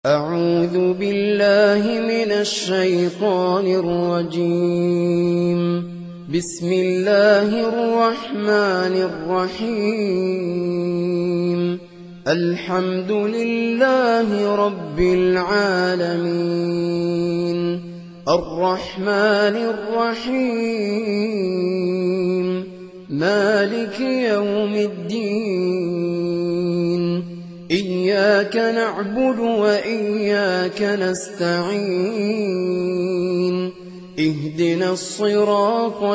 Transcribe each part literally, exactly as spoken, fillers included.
أعوذ بالله من الشيطان الرجيم. بسم الله الرحمن الرحيم. الحمد لله رب العالمين، الرحمن الرحيم، مالك يوم الدين. إياك نعبد وإياك نستعين. اهدنا الصراط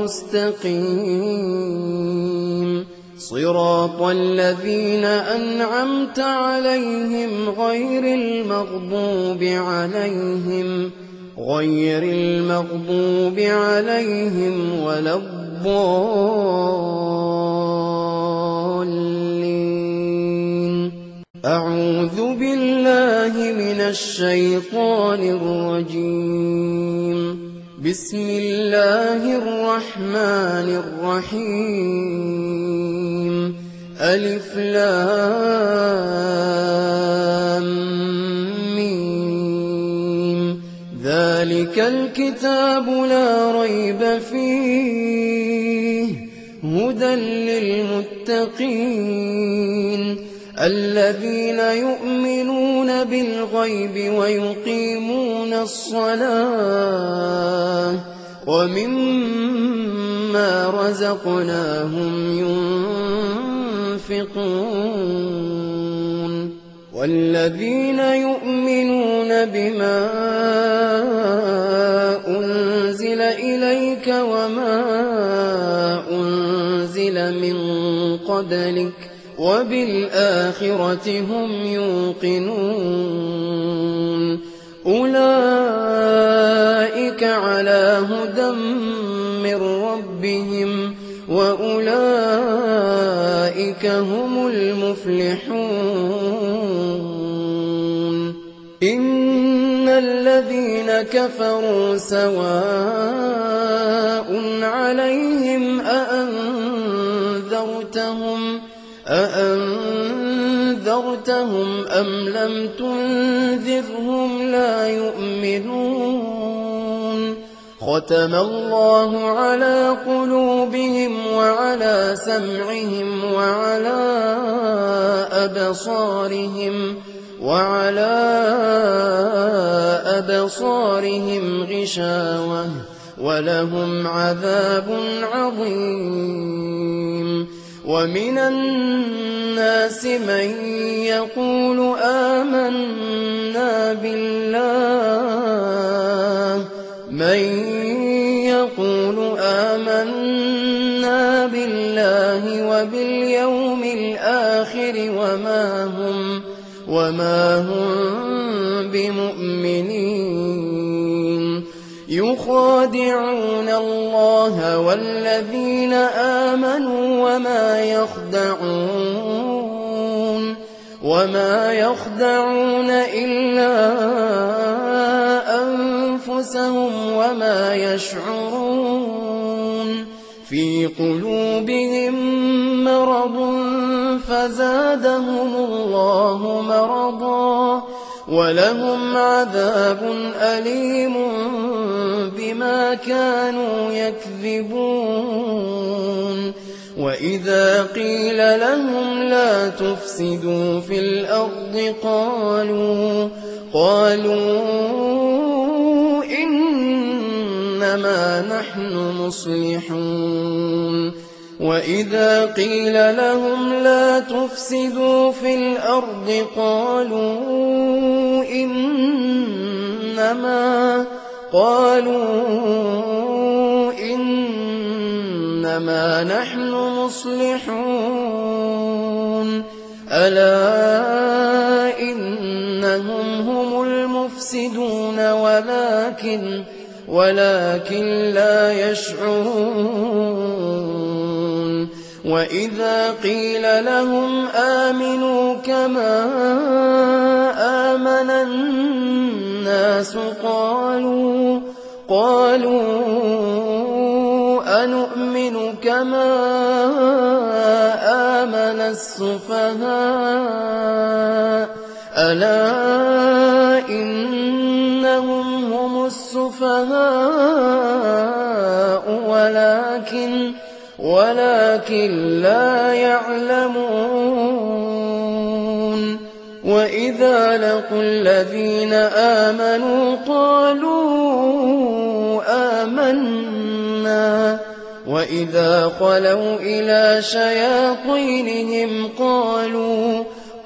المستقيم، صراط الذين أنعمت عليهم غير المغضوب عليهم غير المغضوب عليهم ولا الضالين. أعوذ بالله من الشيطان الرجيم. بسم الله الرحمن الرحيم. ألف لام ميم. ذلك الكتاب لا ريب فيه، هدى للمتقين الذين يؤمنون بالغيب ويقيمون الصلاة ومما رزقناهم ينفقون والذين يؤمنون بما أنزل إليك وما أنزل من قبلك وبالآخرة هم يوقنون. أولئك على هدى من ربهم وأولئك هم المفلحون. إن الذين كفروا سواء عليهم أأنذرتهم أأنذرتهم أم لم تنذرهم لا يؤمنون. ختم الله على قلوبهم وعلى سمعهم وعلى أبصارهم وعلى أبصارهم غشاوة ولهم عذاب عظيم. ومن الناس من يقول آمنا بالله من يقول آمنا بالله وباليوم الآخر وما هم وما هم بمؤمنين. يخادعون الله والذين آمنوا وما يخدعون وما يخدعون إلا أنفسهم وما يشعرون. في قلوبهم مرض فزادهم الله مرضا ولهم عذاب أليم بما كانوا يكذبون. وإذا قيل لهم لا تفسدوا في الأرض قالوا قالوا إنما نحن مصلحون. وإذا قيل لهم لا تفسدوا في الأرض قالوا إنما قالوا إنما نحن مصلحون. ألا إنهم هم المفسدون ولكن ولكن لا يشعرون. وإذا قيل لهم آمنوا كما آمن الناس قالوا قالوا أنؤمن كما آمن السفهاء. ألا السفهاء ولكن ولكن لا يعلمون وإذا لقوا الذين آمنوا قالوا آمنا وإذا خلوا إلى شياطينهم قالوا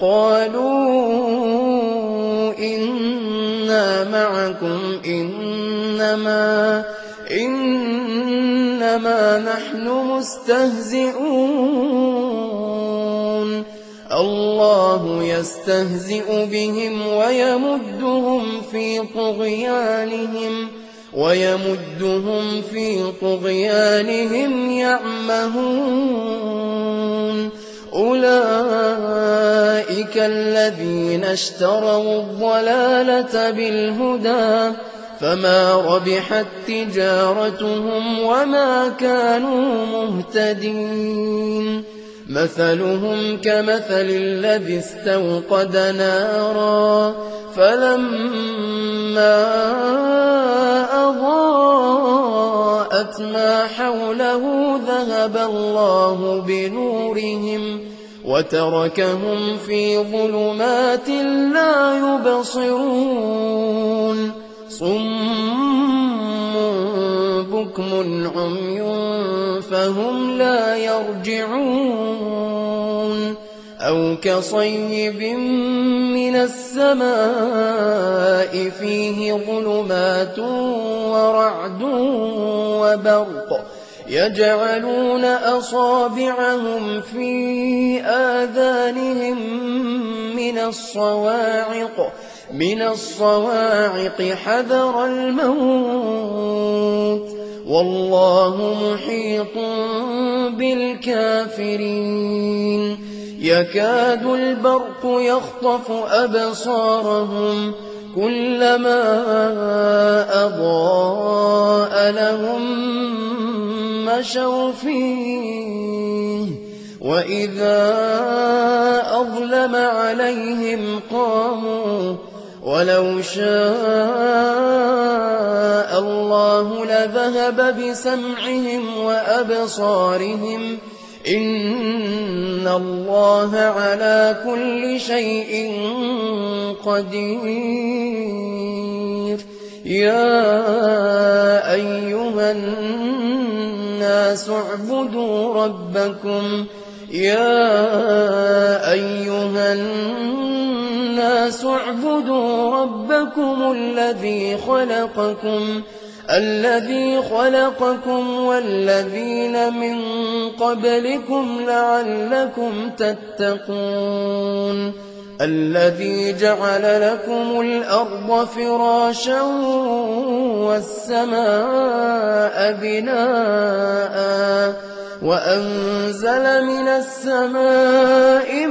قالوا إنا معكم إنما إنما نحن مستهزئون الله يستهزئ بهم ويمدهم في طغيانهم ويمدهم في طغيانهم يعمهون أولئك الذين اشتروا الضلالة بالهدى فما ربحت تجارتهم وما كانوا مهتدين مثلهم كمثل الذي استوقد نارا فلما أضاءت ما حوله ذهب الله بنورهم وتركهم في ظلمات لا يبصرون صم بكم عمي فهم لا يرجعون أو كصيب من السماء فيه ظلمات ورعد وبرق يجعلون أصابعهم في آذانهم من الصواعق من الصواعق حذر الموت والله محيط بالكافرين يكاد البرق يخطف أبصارهم كلما أضاء لهم مشوا فيه وإذا أظلم عليهم قاموا ولو شاء الله لذهب بسمعهم وأبصارهم إن الله على كل شيء قدير يا أيها الناس اعبدوا ربكم يا أيها الناس اعبدوا ربكم الذي خلقكم الذي خلقكم والذين من قبلكم لعلكم تتقون الذي جعل لكم الأرض فراشا والسماء بناء وأنزل من السماء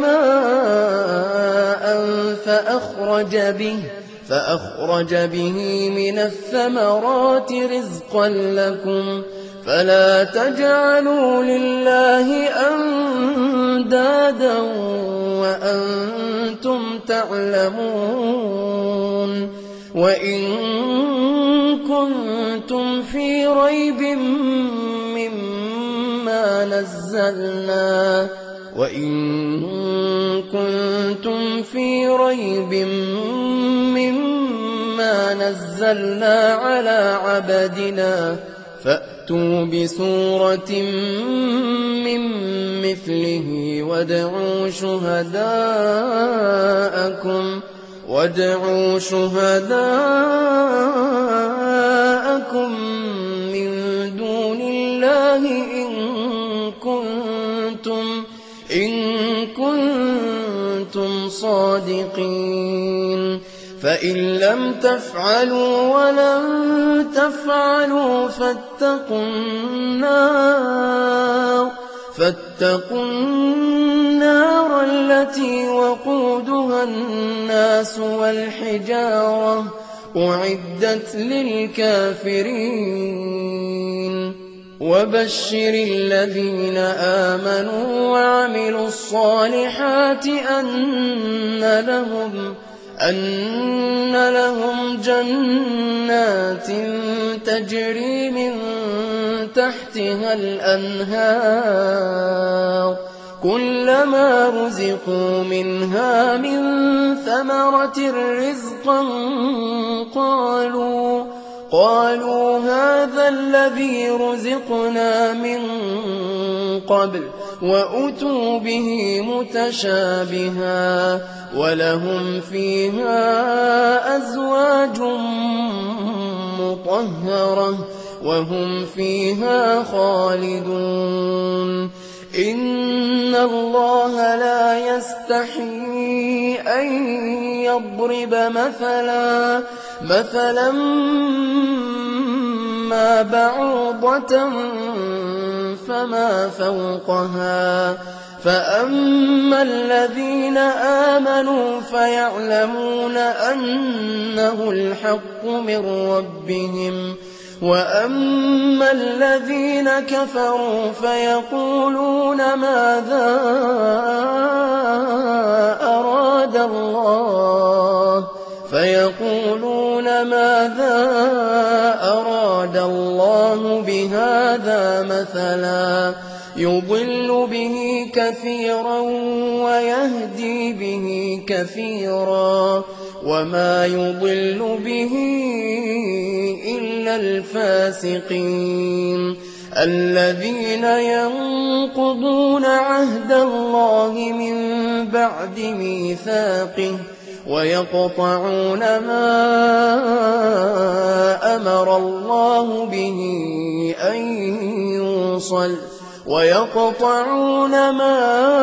ماء فأخرج به فأخرج به من الثمرات رزقا لكم فلا تجعلوا لله أندادا وأنتم تعلمون وإن كنتم في ريب مما نزلنا وإن كنتم في ريب مما نزلنا على عبدنا فأتوا بسورة من مثله وادعوا شهداءكم وادعوا شهداءكم من دون الله إن كنتم إن كنتم صادقين فإن لم تفعلوا ولن تفعلوا فاتقوا النار فاتقوا النار التي وقودها الناس والحجارة أعدت للكافرين وبشر الذين آمنوا وعملوا الصالحات أن لهم أن لهم جنات تجري من تحتها الأنهار كلما رزقوا منها من ثمرة رزقا قالوا قالوا هذا الذي رزقنا من قبل وأتوا به متشابها ولهم فيها أزواج مطهرة وهم فيها خالدون إن الله لا يستحيي أن يضرب مثلا مثلا ما بعوضة فما فوقها فأما الذين آمنوا فيعلمون أنه الحق من ربهم وأما الذين كفروا فيقولون ماذا أراد الله فيقولون ماذا أراد الله بهذا مثلا يضل به كثيرا ويهدي به كثيرا وما يضل به إلا الفاسقين الذين ينقضون عهد الله من بعد ميثاقه ويقطعون ما أمر الله به أن يوصل ويقطعون ما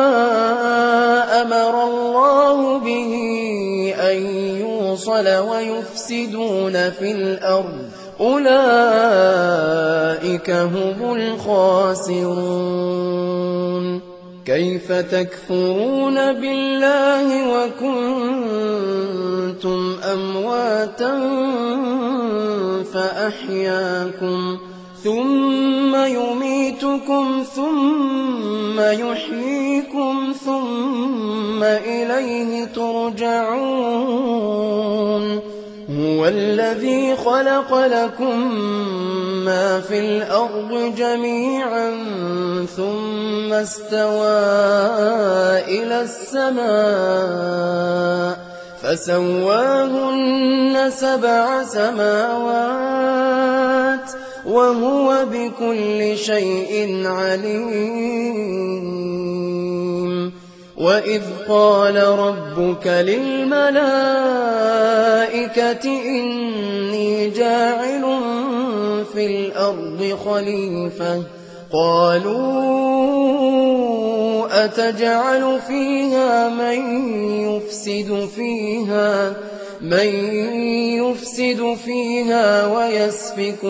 أمر الله به أن يوصل ويفسدون في الأرض أولئك هم الخاسرون كيف تكفرون بالله وكنتم أمواتا فأحياكم ثم يميتكم ثم يحييكم ثم إليه ترجعون هو الذي خلق لكم ما في الأرض جميعا ثم استوى إلى السماء فسواهن سبع سماوات وهو بكل شيء عليم وإذ قال ربك للملائكة إني جاعل في الأرض خليفة قالوا أتجعل فيها من يفسد فيها من يفسد فيها ويسفك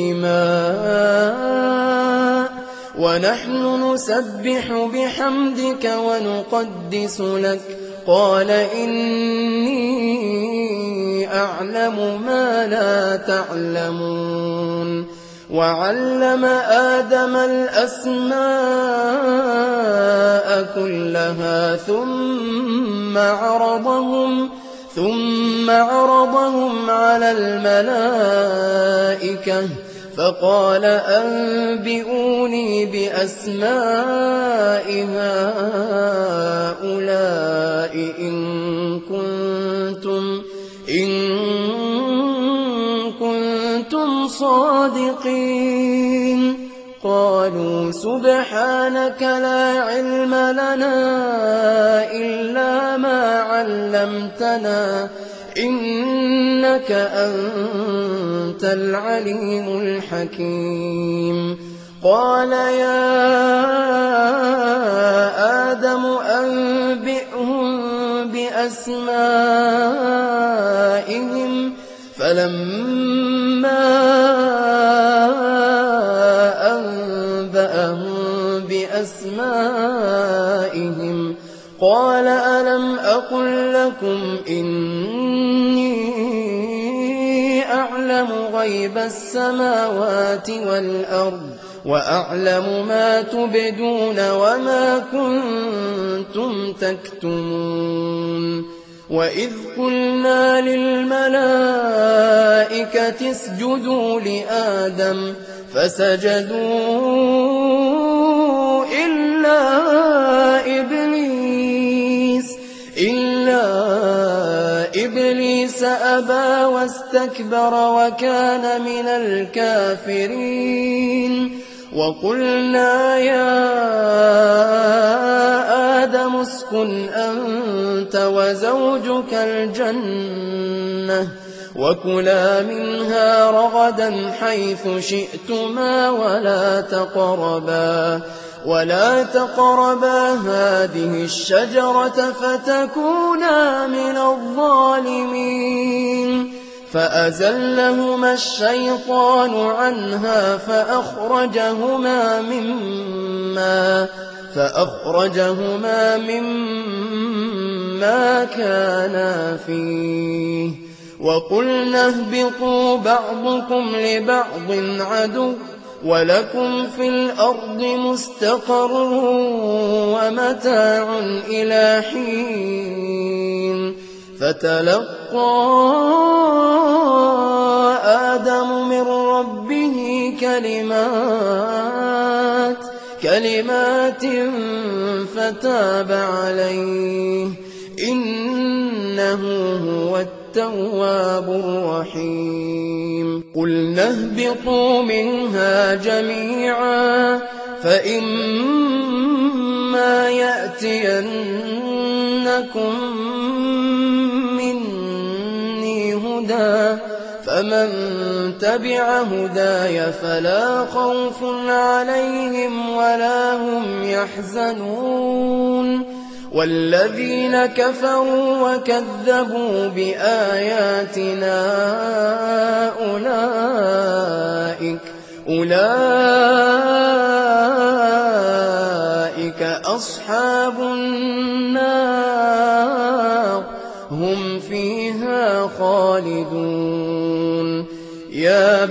الدماء ونحن نسبح بحمدك ونقدس لك قال إني أعلم ما لا تعلمون وعلم آدم الأسماء كلها ثم عرضهم ثم عرضهم على الملائكة فقال أنبئوني بأسماء هؤلاء إن كنتم إن كنتم صادقين قالوا سبحانك لا علم لنا إلا ما علمتنا إنك أنت العليم الحكيم قال يا آدم أنبئهم بأسمائهم فلما أنبأهم بأسمائهم قال ألم أقل لكم إني أعلم غيب السماوات والأرض وأعلم ما تبدون وما كنتم تكتمون وإذ قلنا للملائكة الملائكة اسجدوا لآدم فسجدوا إلا إبليس إلا إبليس أبى واستكبر وكان من الكافرين وقلنا يا آدم اسكن أنت وزوجك الجنة وكلا منها رغدا حيث شئتما ولا تقربا ولا تقربا هذه الشجرة فتكونا من الظالمين فأزلهما الشيطان عنها فأخرجهما مما فأخرجهما مما كانا فيه وقلنا اهبطوا بعضكم لبعض عدو ولكم في الأرض مستقر ومتاع إلى حين فتلقى آدم من ربه كلمات كلمات فتاب عليه إنه هو التواب الرحيم قلنا اهبطوا منها جميعا فإما يأتينكم مني هدى فمن تبع هداي فلا خوف عليهم ولا هم يحزنون والذين كفروا وكذبوا بآياتنا أولئك أولئك أصحاب النار هم فيها خالدون يا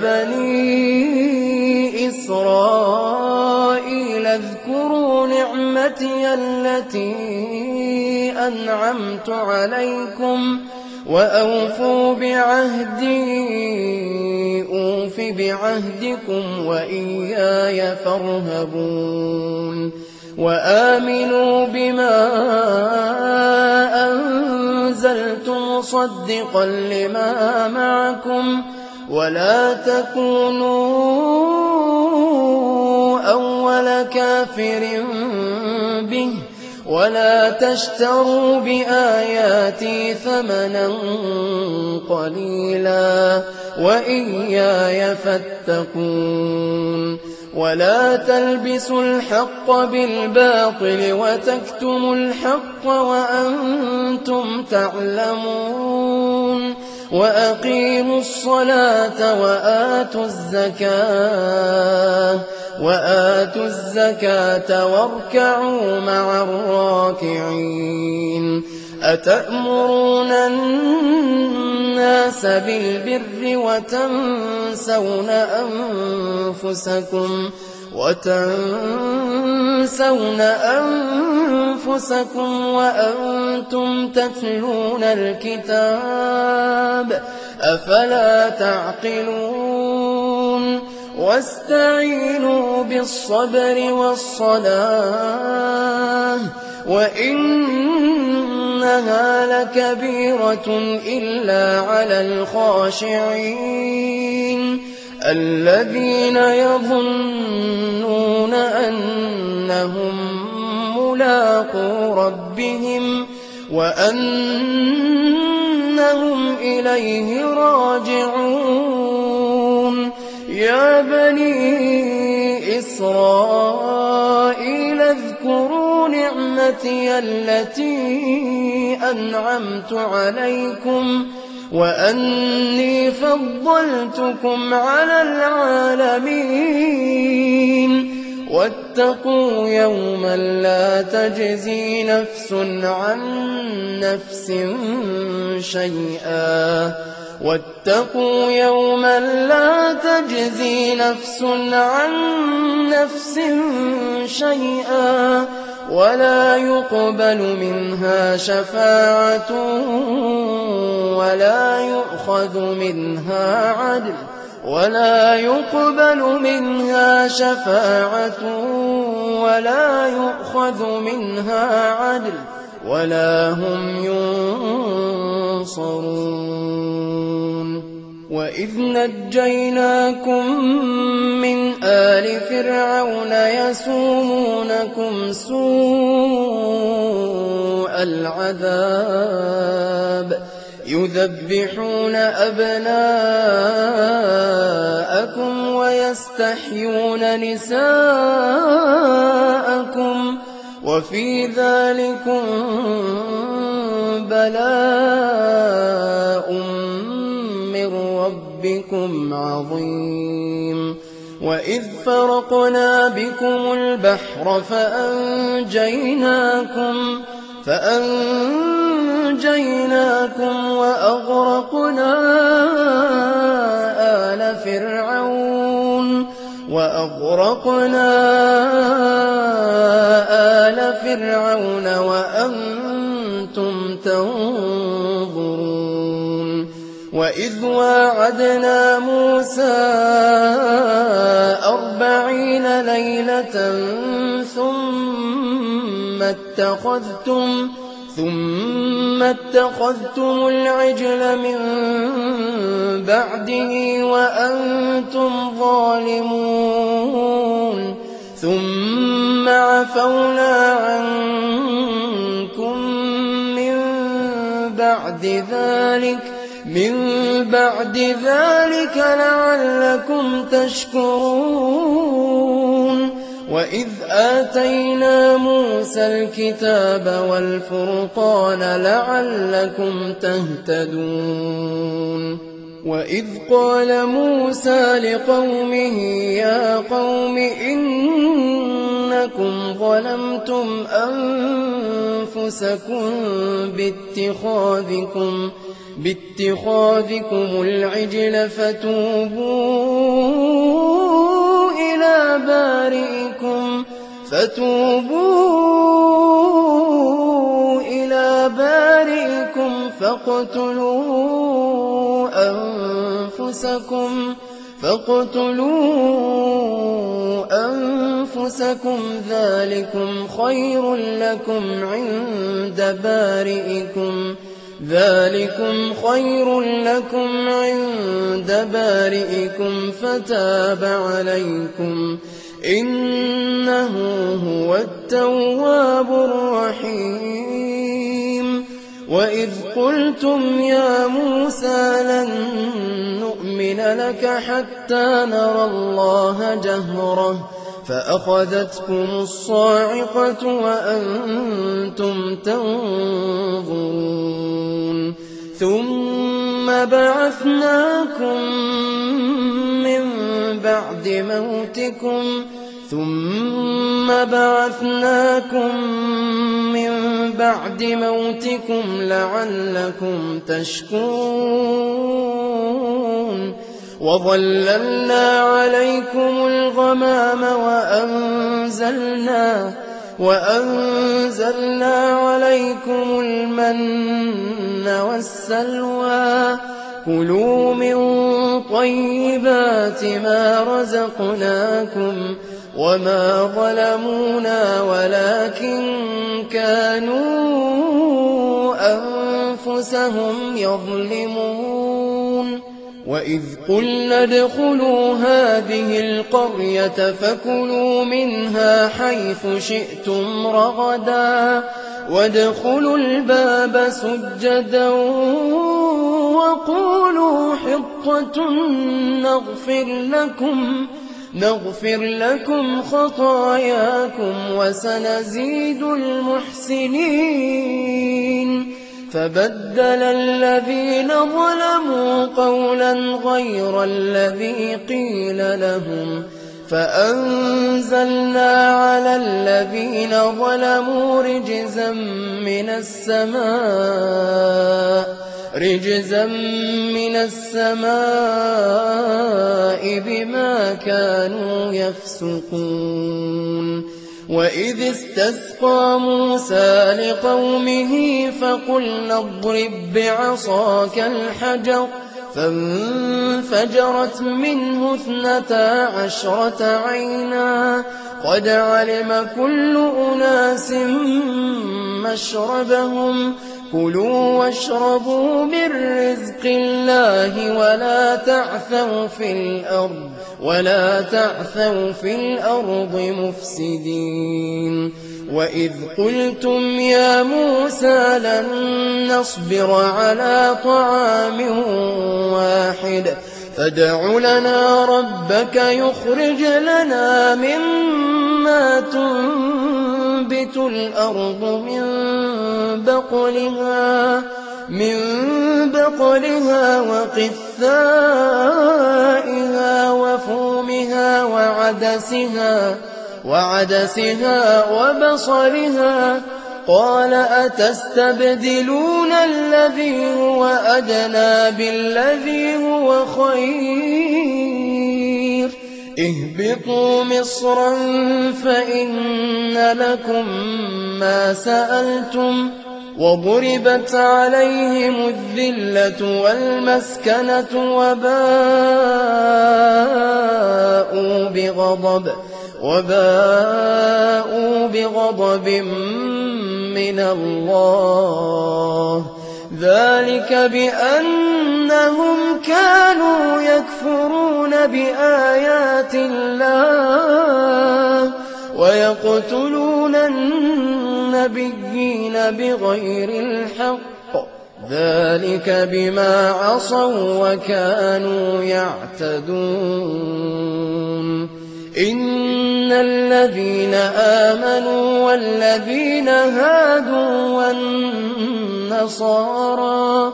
بني إسرائيل اذكروا نعمتي التي أنعمت عليكم وأوفوا بعهدي أوف بعهدكم وإياي فارهبون وآمنوا بما أنزلت مصدقا لما معكم ولا تكونوا أول كافر به ولا تشتروا بآياتي ثمنا قليلا وإياي فاتقون ولا تلبسوا الحق بالباطل وتكتموا الحق وأنتم تعلمون وأقيموا الصلاة وآتوا الزكاة وآتوا الزكاة واركعوا مع الراكعين أتأمرون الناس بالبر وتنسون أنفسكم وتنسون أنفسكم وأنتم تتلون الكتاب أفلا تعقلون واستعينوا بالصبر والصلاة وإنها لكبيرة إلا على الخاشعين الذين يظنون أنهم ملاقو ربهم وأنهم إليه راجعون يا بني إسرائيل اذكروا نعمتي التي أنعمت عليكم وأني فضلتكم على العالمين واتقوا يوما لا تجزي نفس عن نفس شيئا واتقوا يوما لا تجزي نفس عن نفس شيئا ولا يقبل منها شفاعة ولا يؤخذ منها عدل ولا يقبل منها شفاعة ولا يؤخذ منها عدل ولا هم ينصرون. وإذ نجيناكم من آل فرعون يسومونكم سوء العذاب يذبحون أبناءكم ويستحيون نساءكم وفي ذلكم بلاء من ربكم عظيم. وإذ فرقنا بكم البحر فأنجيناكم فأنجيناكم وأغرقنا آل فرعون وأغرقنا آل فرعون وأنتم تنظرون. وإذ واعدنا موسى أربعين ليلة ثم اتخذتم ثم اتخذتم العجل من بعده وأنتم ظالمون ثم عفونا عنكم من بعد ذلك من بعد ذلك لعلكم تشكرون. وإذ آتينا موسى الكتاب والفرقان لعلكم تهتدون. وإذ قال موسى لقومه يا قوم إنكم ظلمتم أنفسكم باتخاذكم باتخاذكم العجل فتوبوا إلى بارئكم فتوبوا إلى بارئكم فاقتلوا أنفسكم فاقتلوا أنفسكم ذلكم خير لكم عند بارئكم ذلكم خير لكم عند بارئكم فتاب عليكم إنه هو التواب الرحيم. وإذ قلتم يا موسى لن نؤمن لك حتى نرى الله جهرة فأخذتكم الصاعقة وأنتم تنظرون ثم بعثناكم من بعد موتكم ثم بعثناكم من بعد موتكم لعلكم تشكرون. وظللنا عليكم الغمام وأنزلنا وأنزلنا عليكم المن والسلوى كلوا من طيبات ما رزقناكم وما ظلمونا ولكن كانوا أنفسهم يظلمون. وإذ قلنا ادخلوا هذه القرية فكلوا منها حيث شئتم رغدا وادخلوا الباب سجدا وقولوا حطة نغفر لكم نغفر لكم خطاياكم وسنزيد المحسنين. فبدل الذين ظلموا قولا غير الذي قيل لهم فأنزلنا على الذين ظلموا رجزا من السماء رجزا من السماء بما كانوا يفسقون. وإذ استسقى موسى لقومه فقلنا اضرب بعصاك الحجر فانفجرت منه اثنتا عشرة عينا قد علم كل أناس مشربهم كلوا واشربوا من رزق الله ولا تعثوا في الأرض ولا تعثوا في الأرض مفسدين وإذ قلتم يا موسى لن نصبر على طعام واحد فادع لنا ربك يخرج لنا مما تنبت الأرض من بقلها من بقلها وقثائها وفومها وعدسها وعدسها وبصلها قال أتستبدلون الذي هو أدنى بالذي هو خير اهبطوا مصرا فإن لكم ما سألتم وضربت عليهم الذلة والمسكنة وباءوا بغضب وباءوا بغضب من الله ذلك بأنهم كانوا يكفرون بآيات الله ويقتلون النبيين بغير الحق ذلك بما عصوا وكانوا يعتدون إن الذين آمنوا والذين هادوا والنصارى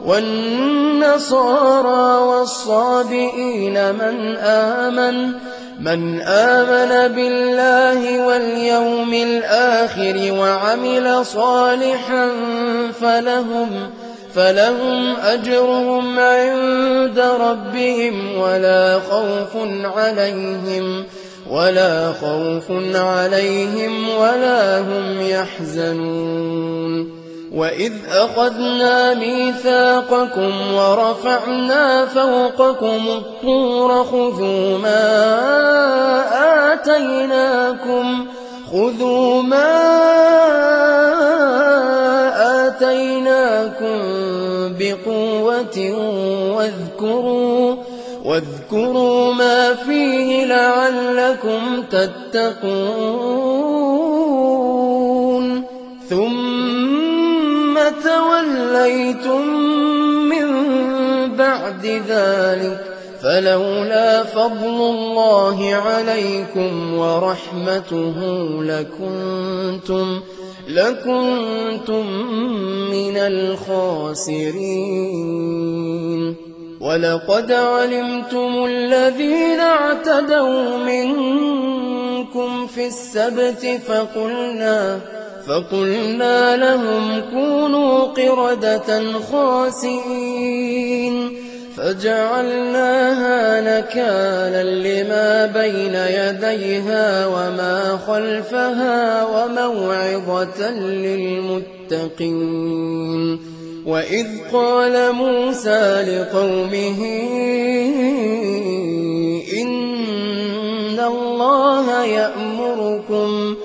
والنصارى والصابئين من آمن من آمن بالله واليوم الآخر وعمل صالحا فلهم فلهم أجرهم عند ربهم ولا خوف عليهم ولا خوف عليهم ولا هم يحزنون وإذ أخذنا ميثاقكم ورفعنا فوقكم الطور خذوا ما آتيناكم خذوا ما آتيناكم بقوة واذكروا واذكروا ما فيه لعلكم تتقون ثم توليتم من بعد ذلك فلولا فضل الله عليكم ورحمته لكنتم لكنتم من الخاسرين ولقد علمتم الذين اعتدوا منكم في السبت فقلنا فقلنا لهم كونوا قردة خاسئين فجعلناها نكالا لما بين يديها وما خلفها وموعظة للمتقين وإذ قال موسى لقومه إن الله يأمركم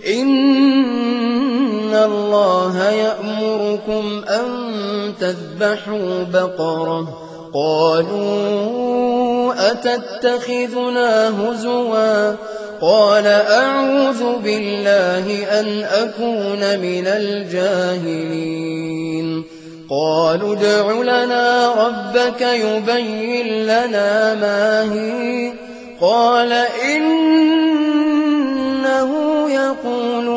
إن الله يأمركم أن تذبحوا بقرة قالوا أتتخذنا هزوا قال أعوذ بالله أن أكون من الجاهلين قالوا ادع لنا ربك يبين لنا ما هي قال إنه يقول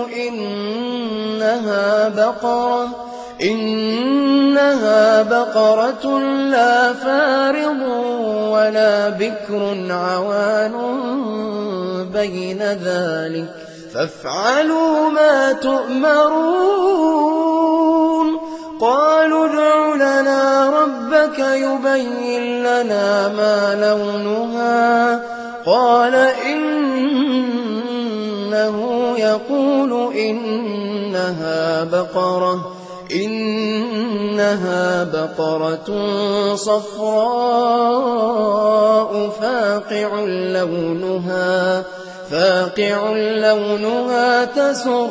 إنها بقرة إنها بقرة لا فارض ولا بكر عوان بين ذلك فافعلوا ما تؤمرون قالوا ادع لنا ربك يبين لنا ما لونها قال إنه يقول إنها بقرة إنها بقرة صفراء فاقع لونها فاقع لونها تسر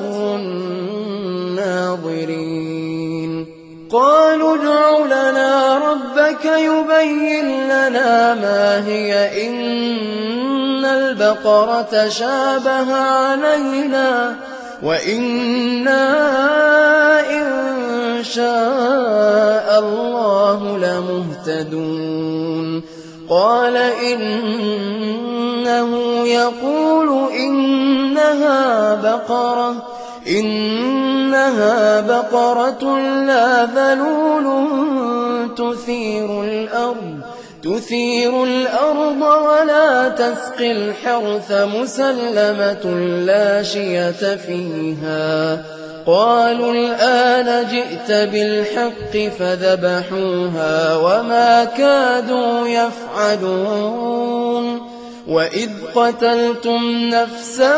الناظرين قالوا ادع لنا ربك يبين لنا ما هي إن البقرة شابه علينا وإنا إن شاء الله لمهتدون قال إنه يقول إنها بقرة إنها بقرة لا ذلول تثير الأرض تثير الأرض ولا تسقي الحرث مسلمة لا شية فيها قالوا الآن جئت بالحق فذبحوها وما كادوا يفعلون وإذ قتلتم نفسا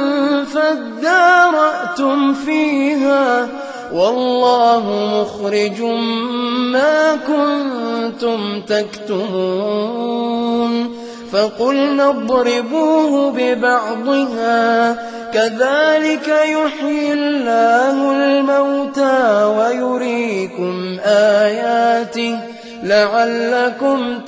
فادارأتم فيها والله مخرج ما كنتم تكتمون فقلنا اضربوه ببعضها كذلك يحيي الله الموتى ويريكم آياته لعلكم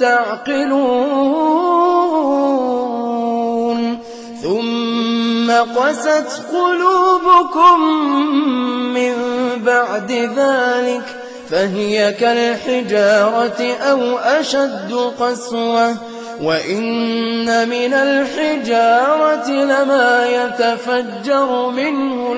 تعقلون ثم قست قلوبكم من بعد ذلك فهي كالحجارة أو أشد قسوة وإن من الحجارة لما يتفجر منه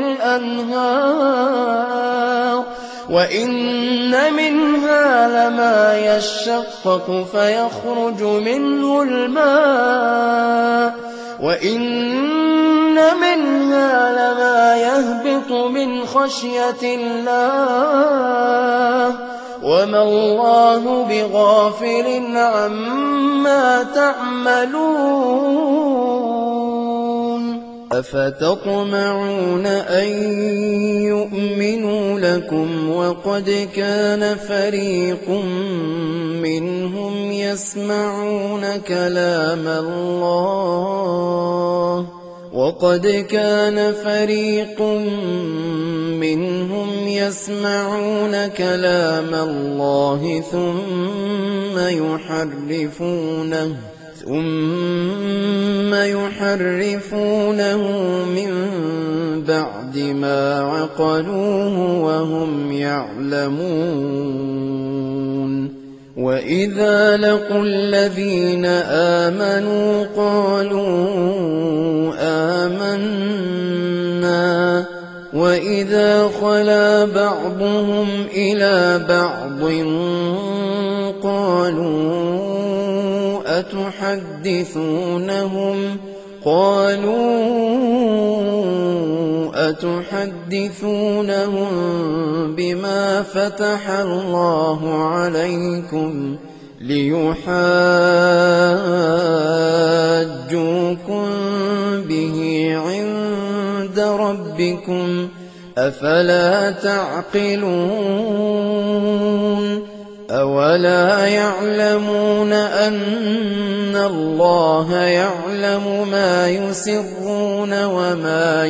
الأنهار وإن منها لما يشقق فيخرج منه الماء وإن منها لما يهبط من خشية الله وما الله بغافل عما تعملون أفتطمعون أن يؤمنوا لكم وقد كان فريق منهم يسمعون كلام الله وقد كان فريق منهم يسمعون كلام الله ثم يحرفونه ثم يحرفونه من بعد ما عقلوه وهم يعلمون وإذا لقوا الذين آمنوا قالوا آمنا وإذا خلا بعضهم إلى بعض قالوا أتحدثونهم قالوا أتحدثونهم بما فتح الله عليكم ليحاجوكم به عند ربكم أفلا تعقلون أولا يعلمون أن الله يعلم ما يسرون وما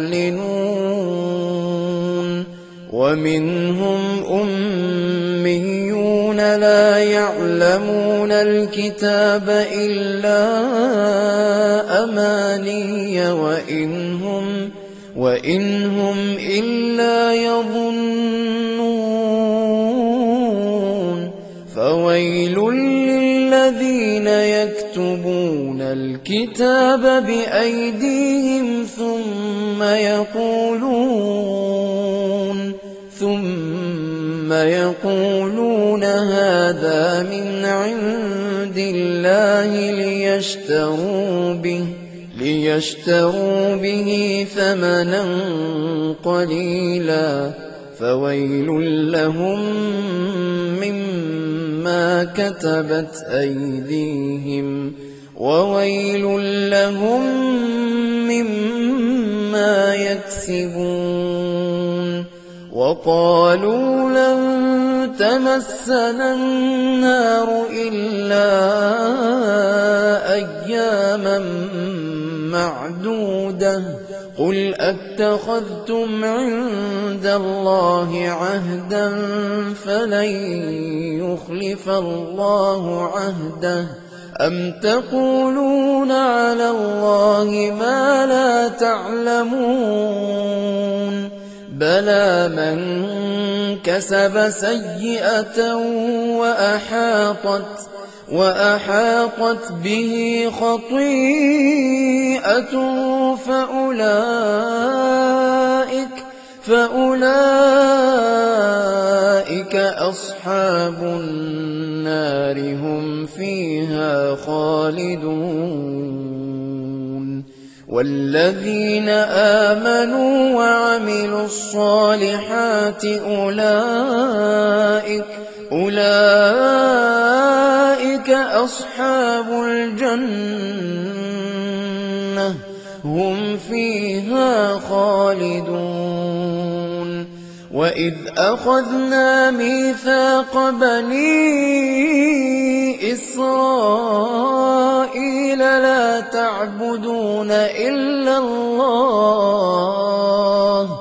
يعلنون ومنهم أميون لا يعلمون الكتاب إلا أماني وإنهم وإنهم إلا يظنون فويل للذين يكتبون الكتاب بأيديهم ثم يقولون ثم يقولون هذا من عند الله ليشتروا به ليشتروا به ثمنا قليلا فويل لهم مما كتبت أيديهم وويل لهم مما يكسبون. وقالوا لن تمسنا النار إلا أياما معدودة قل أتخذتم عند الله عهدا فلن يخلف الله عهده أم تقولون على الله ما لا تعلمون بلى من كسب سيئة وأحاطت وأحاطت به خطيئته فأولئك فأولئك أصحاب النار هم فيها خالدون. والذين آمنوا وعملوا الصالحات أولئك أولئك أصحاب الجنة هم فيها خالدون. وإذ أخذنا ميثاق بني إسرائيل لا تعبدون إلا الله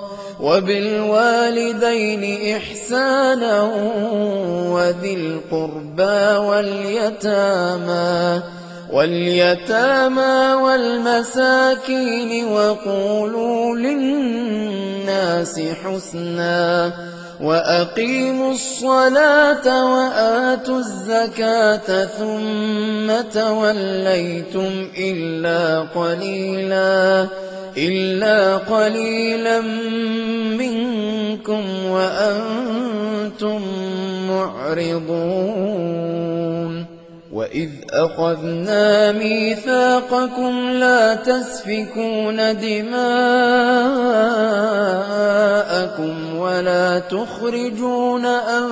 وبالوالدين إحسانا وذي القربى واليتامى واليتامى والمساكين وقولوا للناس حسنا وأقيموا الصلاة وآتوا الزكاة ثم توليتم إلا قليلا إلا قليلا منكم وأنتم معرضون. وإذ أخذنا ميثاقكم لا تسفكون دماءكم ولا تخرجون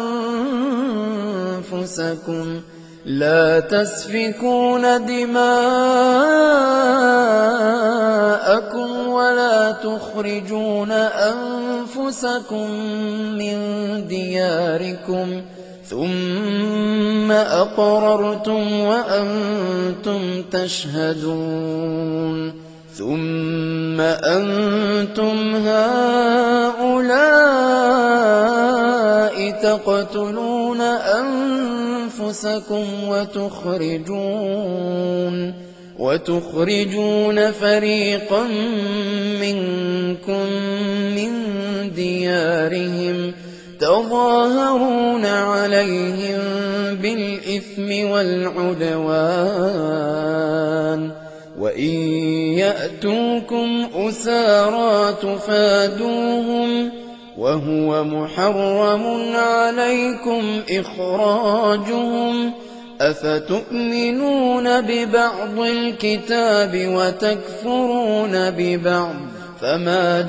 أنفسكم لا تسفكون دماءكم ولا تخرجون أنفسكم من دياركم ثم أقررتم وأنتم تشهدون. ثم أنتم هؤلاء تقتلون أنفسكم وتخرجون وتخرجون فريقا منكم من ديارهم تظاهرون عليهم بالإثم والعدوان وإن يأتوكم أسارى تفادوهم وهو محرم عليكم إخراجهم أفتؤمنون ببعض الكتاب وتكفرون ببعض فما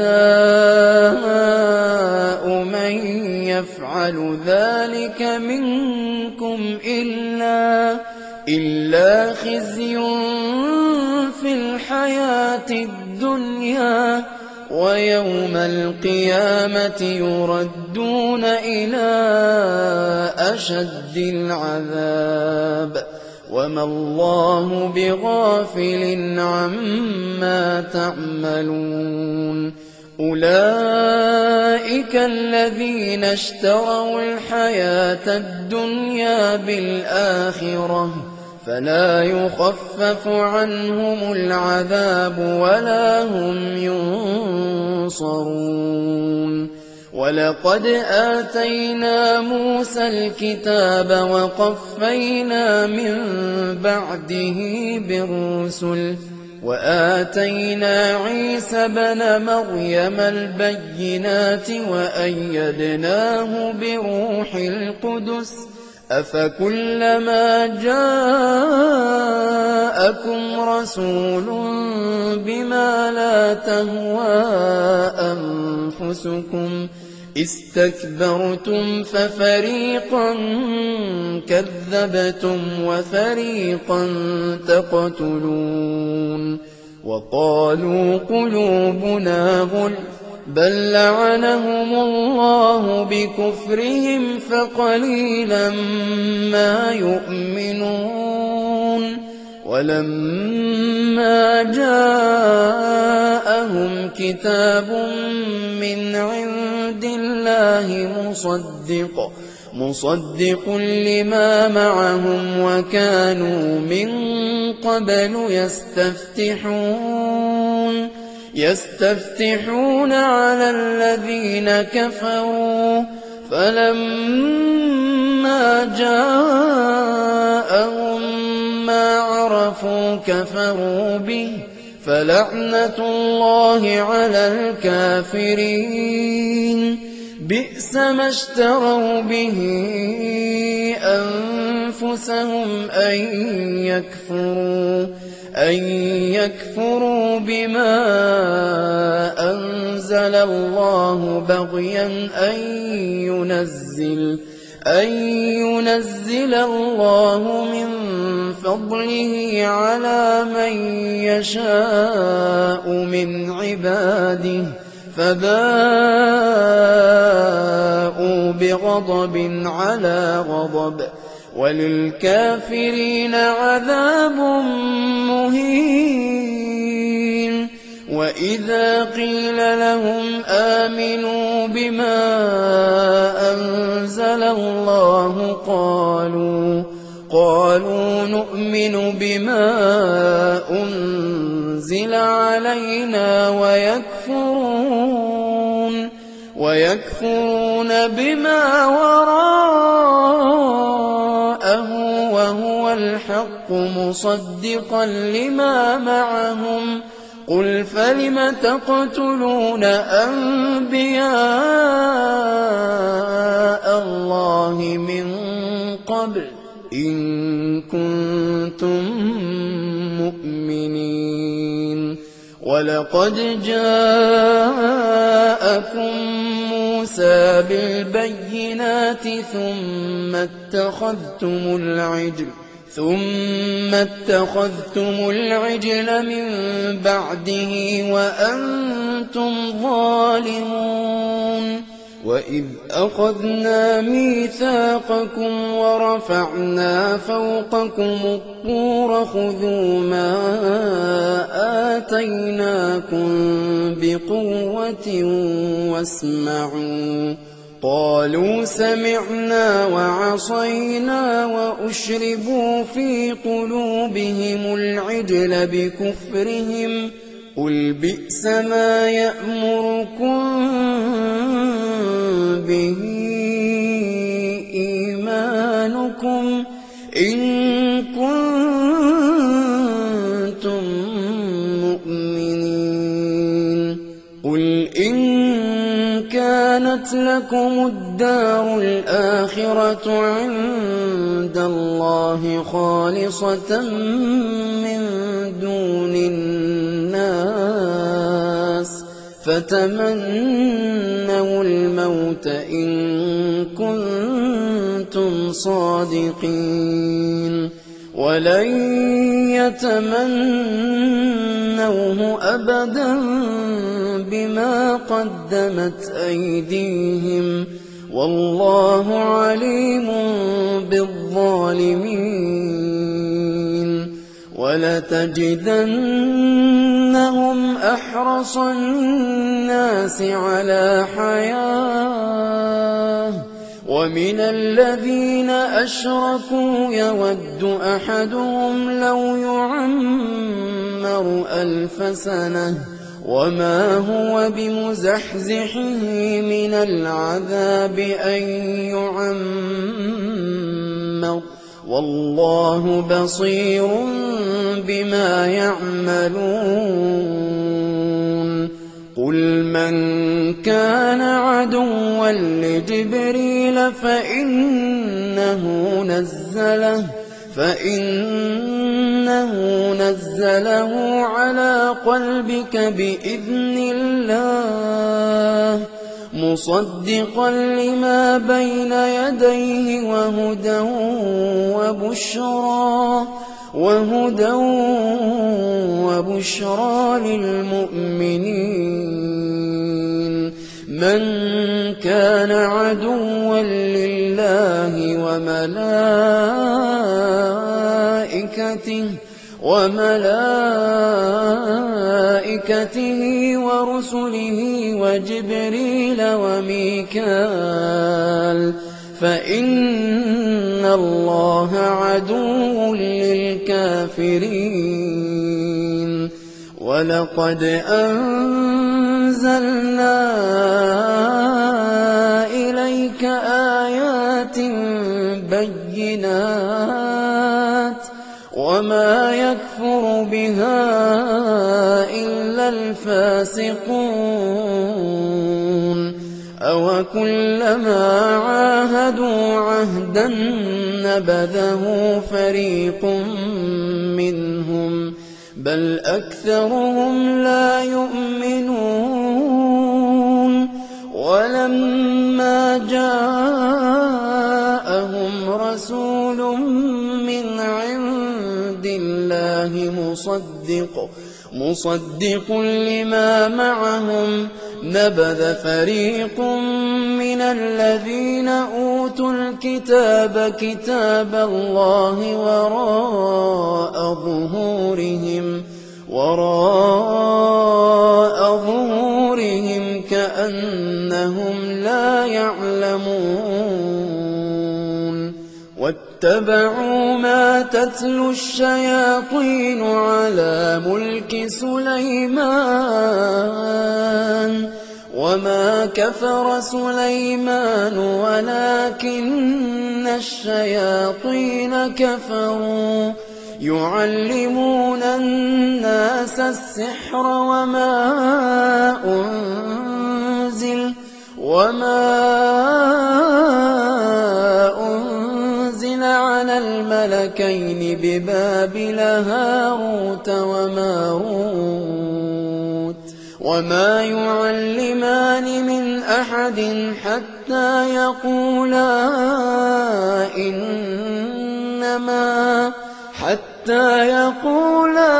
جزاء من يفعل ذلك منكم إلا إلا خزي في الحياة الدنيا ويوم القيامة يردون إلى أشد العذاب وما الله بغافل عما تعملون. أولئك الذين اشتروا الحياة الدنيا بالآخرة فلا يخفف عنهم العذاب ولا هم ينصرون. ولقد آتينا موسى الكتاب وقفينا من بعده بالرسل وآتينا عيسى ابن مريم البينات وأيدناه بروح القدس أفكلما جاءكم رسول بما لا تهوى أنفسكم استكبرتم ففريقا كذبتم وفريقا تقتلون وقالوا قلوبنا غلف بل لعنهم الله بكفرهم فقليلا ما يؤمنون ولما جاءهم كتاب من عند الله مصدق مصدق لما معهم وكانوا من قبل يستفتحون يستفتحون على الذين كفروا فلما جاءهم ما عرفوا كفروا به فلعنة الله على الكافرين بئس ما اشتروا به أنفسهم أن يكفروا أن يكفروا بما أنزل الله بغيا أن ينزل أن ينزل الله من فضله على من يشاء من عباده فباءوا بغضب على غضب وللكافرين عذاب مهين وإذا قيل لهم آمنوا بما أنزل الله قالوا قالوا نؤمن بما أنزل علينا ويكفرون ويكفرون بما وراءه وهو الحق مصدقا لما معهم قل فلم تقتلون أنبياء الله من قبل إن كنتم مؤمنين ولقد جاءكم موسى بالبينات ثم اتخذتم العجل ثم اتخذتم العجل من بعده وأنتم ظالمون وإذ أخذنا ميثاقكم ورفعنا فوقكم الطور خذوا ما آتيناكم بقوة واسمعوا قالوا سمعنا وعصينا وأشربوا في قلوبهم العجل بكفرهم قل بئس ما يأمركم به إيمانكم إن كنتم مؤمنين قل إن كانت لكم الدار الآخرة عند الله خالصة من دون الناس فتمنوا الموت إن كنتم صادقين ولن يتمنوه أبدا بما قدمت أيديهم والله عليم بالظالمين ولتجدنهم أحرص الناس على حياة ومن الذين أشركوا يود أحدهم لو يعمر ألف سنة وما هو بمزحزحه من العذاب أن يعمر والله بصير بما يعملون قل من كان عدوا لجبريل فإنه نزله فإنه نزله على قلبك بإذن الله مصدقا لما بين يديه وهدى وبشرى وهدى وبشرى للمؤمنين من كان عدوا لله وملائكته وملائكته ورسله وجبريل وميكال فإن الله عدو للكافرين ولقد أنزلنا إليك آيات بينات وما يكفر بها إلا الفاسقون أوكلما عاهدوا عهدا نبذه فريق منهم بل أكثرهم لا يؤمنون ولما جاءهم رسول من عند الله مصدق مصدق لما معهم نبذ فريق من الذين أوتوا الكتاب كتاب الله وراء ظهورهم وراء ظهورهم كأنهم لا يعلمون واتبعوا ما تتلو الشياطين على ملك سليمان وما كفر سليمان ولكن الشياطين كفروا يعلمون الناس السحر وما أنزل وما أنزل على الملكين ببابل هاروت وماروت وما يعلمان من أحد حتى يقولا إنما حتى يقولا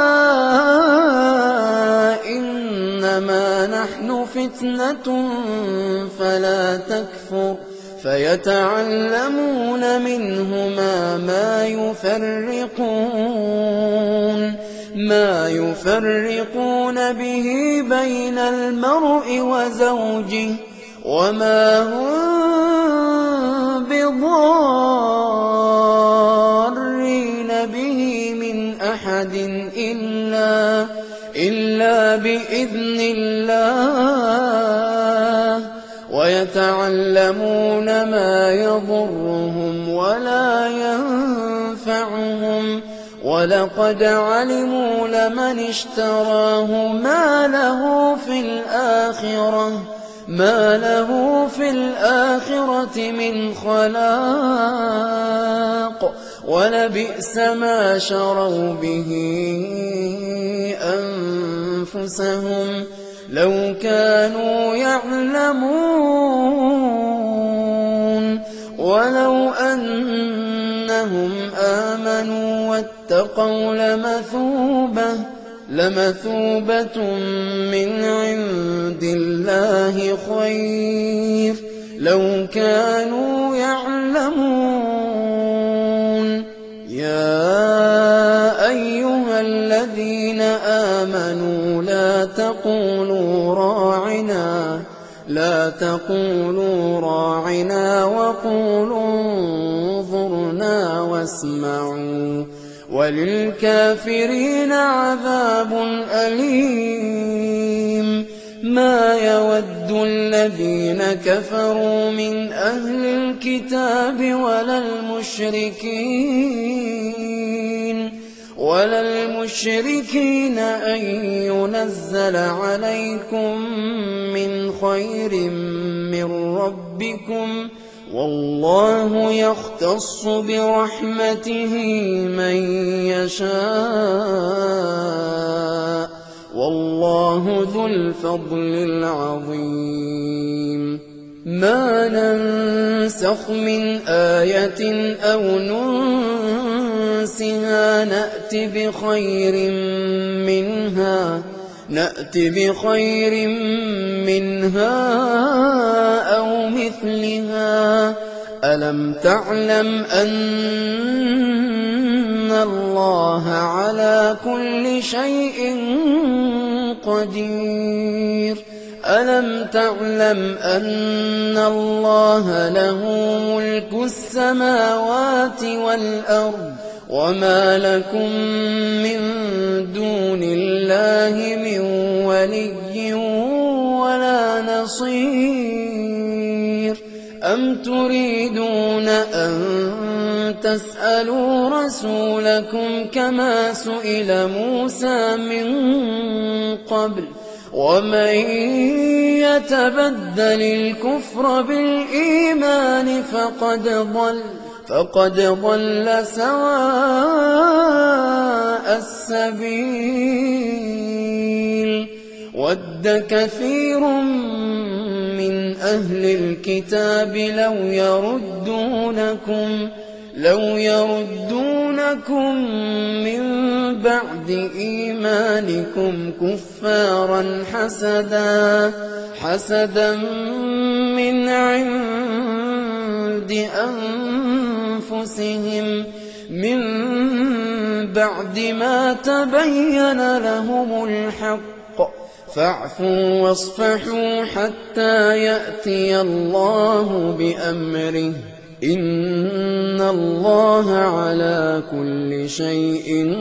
إنما نحن فتنة فلا تكفر فيتعلمون منهما ما يفرقون ما يفرقون به بين المرء وزوجه وما هم بضارين به من أحد إلا إلا بإذن الله ويتعلمون ما يضرهم ولا ينفعهم ولقد علموا لمن اشتراه ما له في الآخرة ما له في الآخرة من خلاق ولبئس ما شروا به أنفسهم لو كانوا يعلمون ولو أنهم آمنوا واتقوا لمثوبة لمثوبة من عند الله خير لو كانوا يعلمون يا أيها الذين آمنوا لا تقولوا راعنا لا تقولوا راعنا وقولوا انظرنا واسمعوا وللكافرين عذاب أليم ما يود الذين كفروا من أهل الكتاب ولا المشركين ولا المشركين أن ينزل عليكم من خير من ربكم والله يختص برحمته من يشاء والله ذو الفضل العظيم ما ننسخ من آية أو ننسها نأت بخير منها نأت بخير منها أو مثلها ألم تعلم أن الله على كل شيء قدير ألم تعلم أن الله له ملك السماوات والأرض وما لكم من دون الله من ولي ولا نصير أم تريدون أن تسألوا رسولكم كما سئل موسى من قبل ومن يتبدل الكفر بالإيمان فقد ضل فقد ضل سواء السبيل ود كثير من أهل الكتاب لو يردونكم لو يردونكم من بعد إيمانكم كفارا حسدا حسدا من عند أنفسهم من بعد ما تبين لهم الحق فاعفوا واصفحوا حتى يأتي الله بأمره إن الله على كل شيء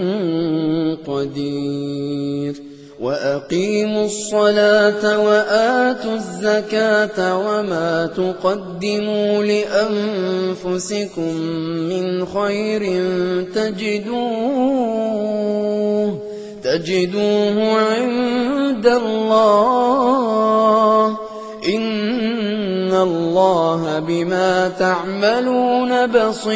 قدير وأقيموا الصلاة وآتوا الزكاة وما تقدموا لأنفسكم من خير تجدوه تجدوه عند الله إن الله بما تعملون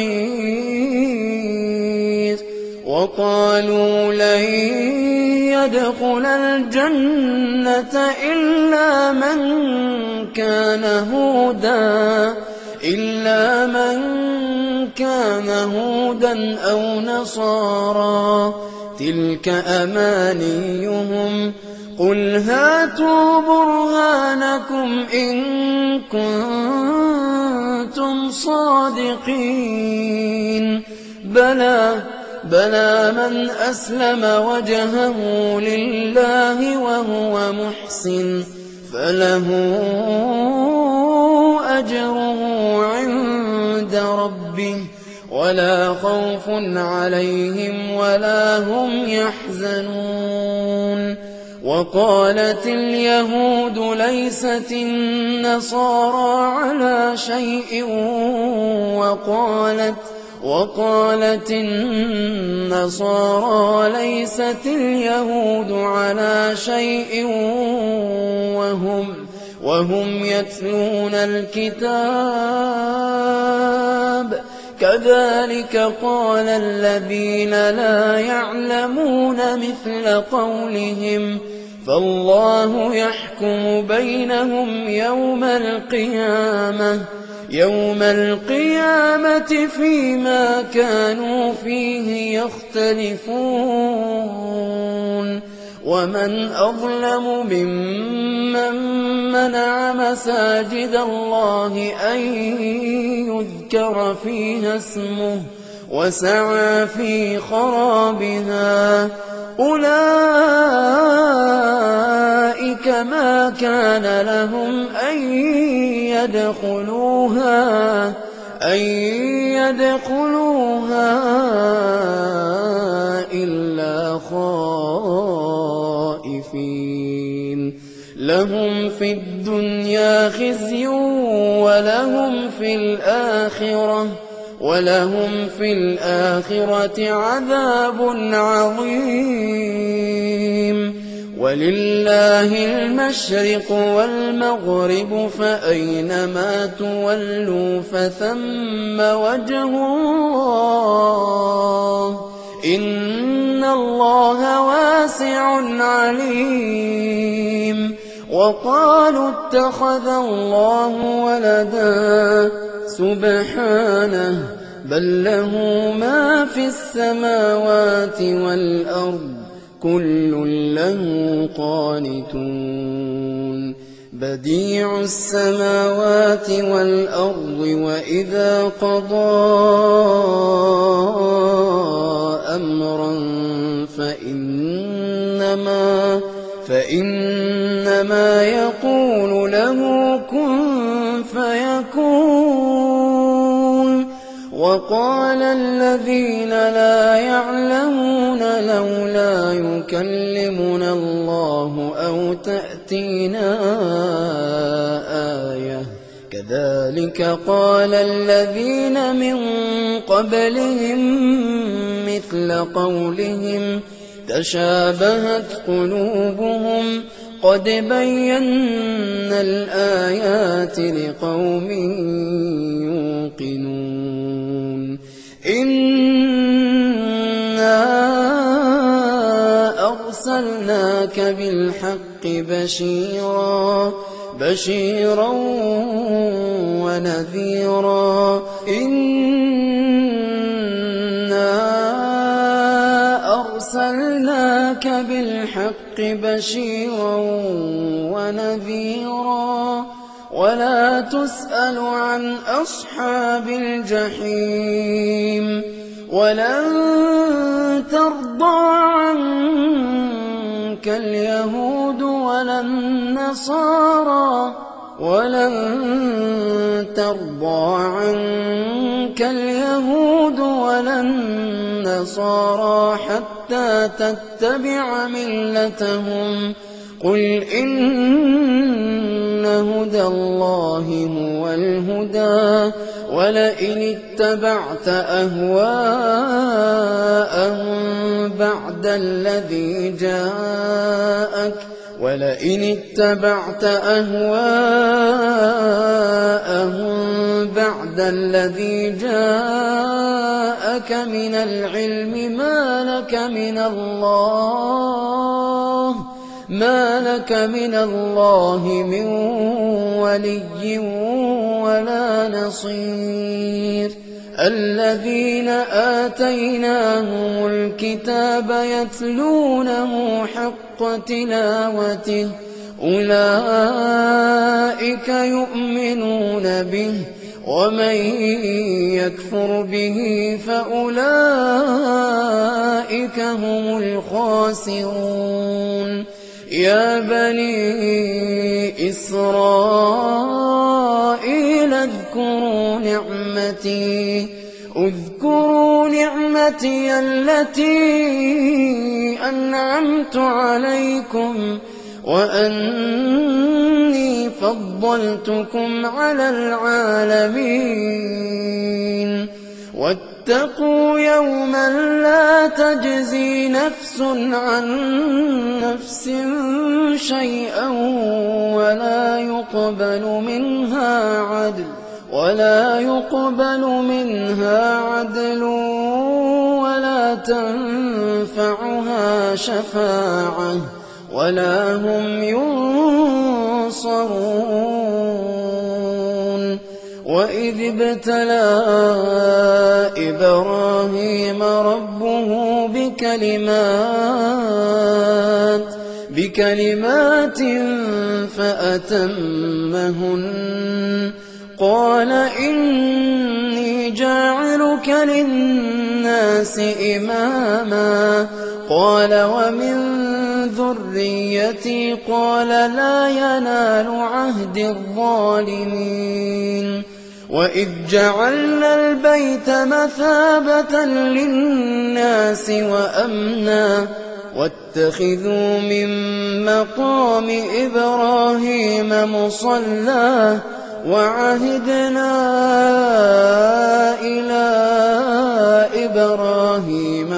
بصير وقالوا لن يدخل الجنة إلا من كان هودا إلا من كان هودا أو نصارى تلك أمانيهم قل هاتوا برهانكم إن كنتم صادقين بلى بلى من أسلم وجهه لله وهو محسن فله أجره عند ربه ولا خوف عليهم ولا هم يحزنون وقالت اليهود ليست النصارى على شيء وقالت وقالت النصارى ليست اليهود على شيء وهم وهم يتلون الكتاب كذلك قال الذين لا يعلمون مثل قولهم فالله يحكم بينهم يوم القيامة يوم القيامة فيما كانوا فيه يختلفون ومن أظلم ممن منع مساجد الله أن يذكر فيها اسمه وسعى في خرابها أولئك ما كان لهم أن يدخلوها أن يدخلوها إلا خائفين لهم في الدنيا خزي ولهم في الآخرة ولهم في الآخرة عذاب عظيم ولله المشرق والمغرب فأينما تولوا فثم وجه الله إن الله واسع عليم وقالوا اتخذ الله ولدا سبحانه بل له ما في السماوات والأرض كل له قانتون بديع السماوات والأرض وإذا قضى أمرا فإنما فإنما يقول له كن فيكون وقال الذين لا يعلمون لولا يكلمنا الله أو تأتينا آية كذلك قال الذين من قبلهم مثل قولهم تشابهت قلوبهم قد بينا الآيات لقوم يوقنون إنا أرسلناك بالحق بشيرا بشيرا ونذيرا إنا أرسلناك بالحق بشيرا ونذيرا ولا تسأل عن أصحاب الجحيم ولن ترضى عنك اليهود ولا النصارى ولن ترضى عنك اليهود ولا النصارى حتى تتبع ملتهم قل إن هدى الله هو الهدى ولئن اتبعت أهواءهم بعد الذي جاءك ولئن اتبعت أهواءهم بعد الذي جاءك من العلم ما لك من الله ما لك من الله من ولي ولا نصير الذين آتيناهم الكتاب يتلونه حق تلاوته أولئك يؤمنون به ومن يكفر به فأولئك هم الخاسرون يا بني إسرائيل اذكروا نعمتي اذكروا نعمتي التي أنعمت عليكم وأني فضلتكم على العالمين واتقوا يوما لا تجزي نفس عن نفس شيئا ولا يقبل منها عدل ولا يقبل منها عدل ولا تنفعها شفاعة ولا هم ينصرون وإذ ابتلى إبراهيم ربه بكلمات بكلمات فأتمهن قال إني جاعلك للناس إماما قال ومن ذريتي قال لا ينال عهد الظالمين وإذ جعلنا البيت مثابة للناس وأمنا واتخذوا من مقام إبراهيم مصلى وعهدنا إلى إبراهيم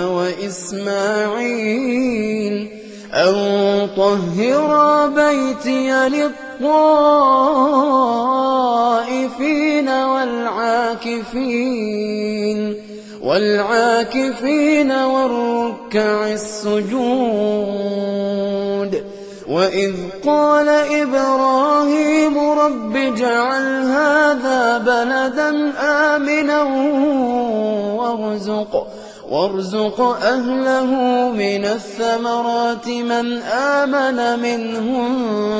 وإسماعيل أن طهرا بيتي للطائفين والعاكفين والعاكفين والركع السجود وإذ قال إبراهيم رب اجعل هذا بلدا آمنا وارزق وارزق أهله من الثمرات من آمن منهم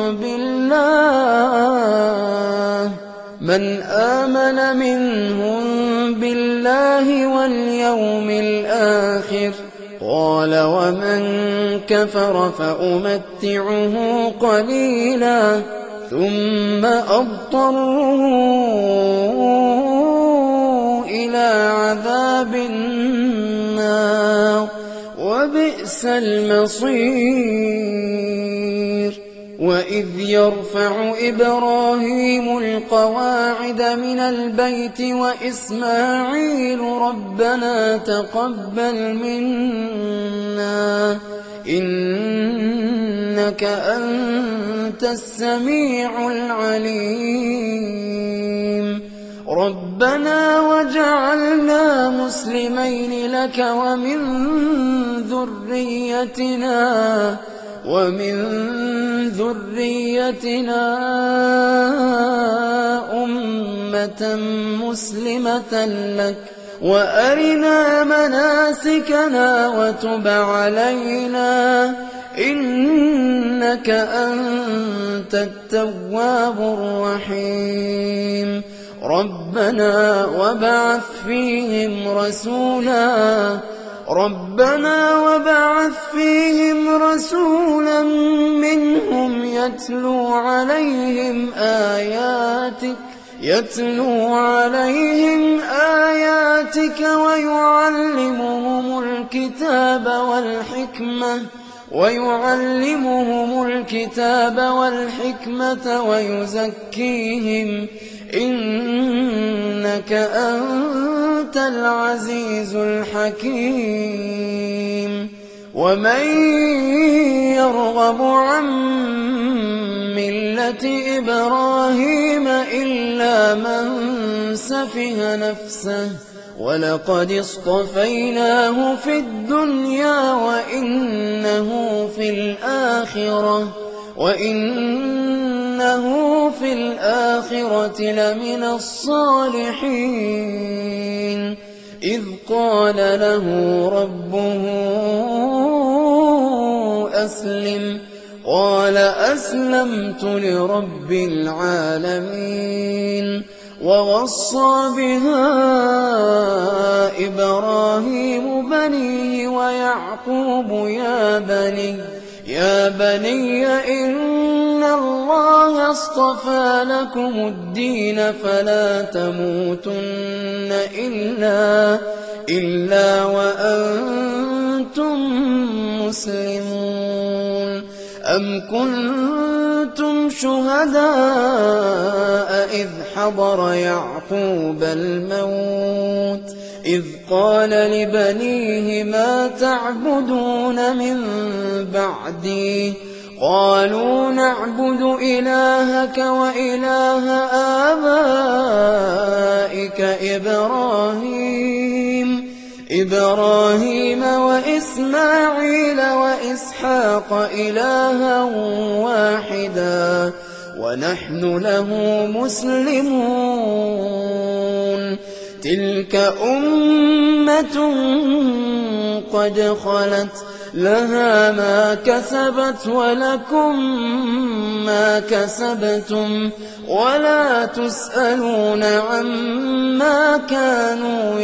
بالله من آمن منهم بالله واليوم الآخر قال ومن كفر فأمتعه قليلا ثم أضطره إلى عذاب النار وبئس المصير وإذ يرفع إبراهيم القواعد من البيت وإسماعيل ربنا تقبل منا إنك أنت السميع العليم ربنا وجعلنا مسلمين لك ومن ذريتنا ومن ذريتنا أمة مسلمة لك وأرنا مناسكنا وتب علينا إنك أنت التواب الرحيم ربنا وابعث فيهم رسولا ربنا وابعث فيهم رسولا منهم يتلو عليهم آياتك يتلو عليهم آياتك ويعلمهم الكتاب والحكمة ويعلمهم الكتاب والحكمة ويزكيهم إنك أنت العزيز الحكيم ومن يرغب عن ملة إبراهيم إلا من سفه نفسه ولقد اصطفيناه في الدنيا وإنه في الآخرة وإنه في الآخرة لمن الصالحين إذ قال له ربه أسلم قال أسلمت لرب العالمين ووصى بها إبراهيم بنيه ويعقوب يا بني يا بني إن الله اصطفى لكم الدين فلا تموتن إلا إلا وأنتم مسلمون أم كنتم شهداء إذ حضر يعقوب الموت إذ قال لبنيه ما تعبدون من بعدي قالوا نعبد إلهك وإله آبائك إبراهيم إبراهيم وإسماعيل وإسحاق إلها واحدا ونحن له مسلمون تلك أمة قد خلت لها ما كسبت ولكم ما كسبتم ولا تسألون عما كانوا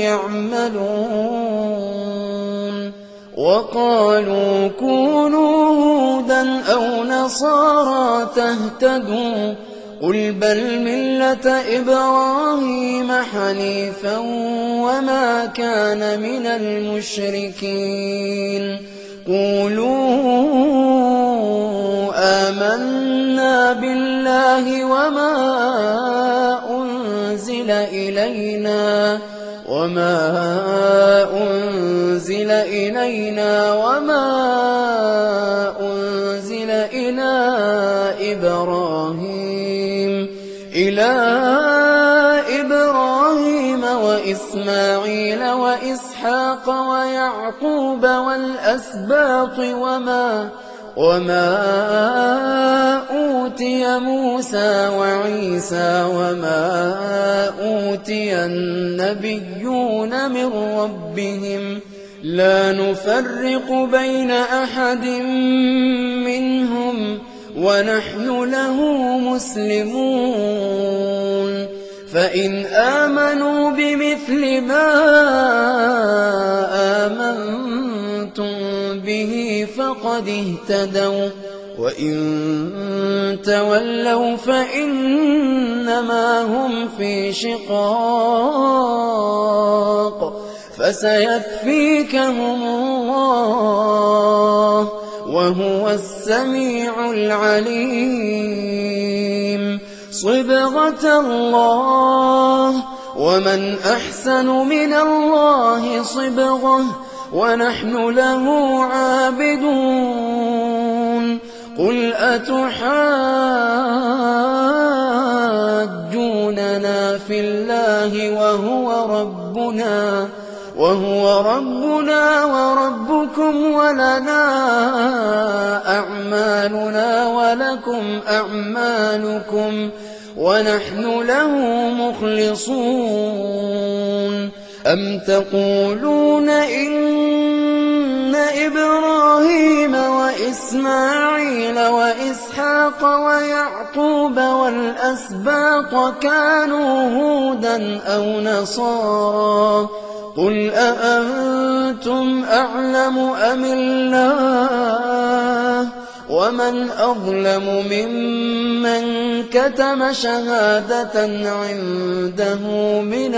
يعملون وقالوا كونوا هودا أو نصارى تهتدوا قل بل ملة إبراهيم حنيفا وما كان من المشركين قولوا آمنا بالله وما أنزل إلينا وما أنزل إلينا وما أنزل إلى إبراهيم إلى إبراهيم وإسماعيل وإسحاق ويعقوب والأسباط وما وما أوتي موسى وعيسى وما أوتي النبيون من ربهم لا نفرق بين أحد منهم ونحن له مسلمون فإن آمنوا بمثل ما آمنتم به فقد اهتدوا وإن تولوا فإنما هم في شقاق فسيكفيكهم الله وهو السميع العليم صبغة الله ومن أحسن من الله صبغة ونحن له عابدون قل أتحاجوننا في الله وهو ربنا وهو ربنا وربكم ولنا أعمالنا ولكم أعمالكم ونحن له مخلصون أم تقولون إن إبراهيم وإسماعيل وإسحاق ويعقوب والأسباط كانوا هودا أو نصارى قل أأنتم أعلم أم الله ومن أظلم ممن كتم شهادة عنده من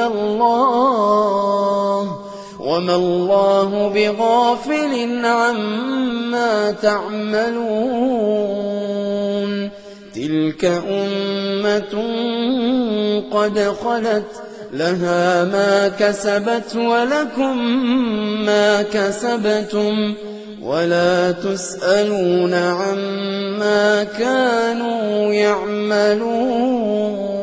الله وما الله بغافل عما تعملون تلك أمة قد خلت لها ما كسبت ولكم ما كسبتم ولا تسألون عما كانوا يعملون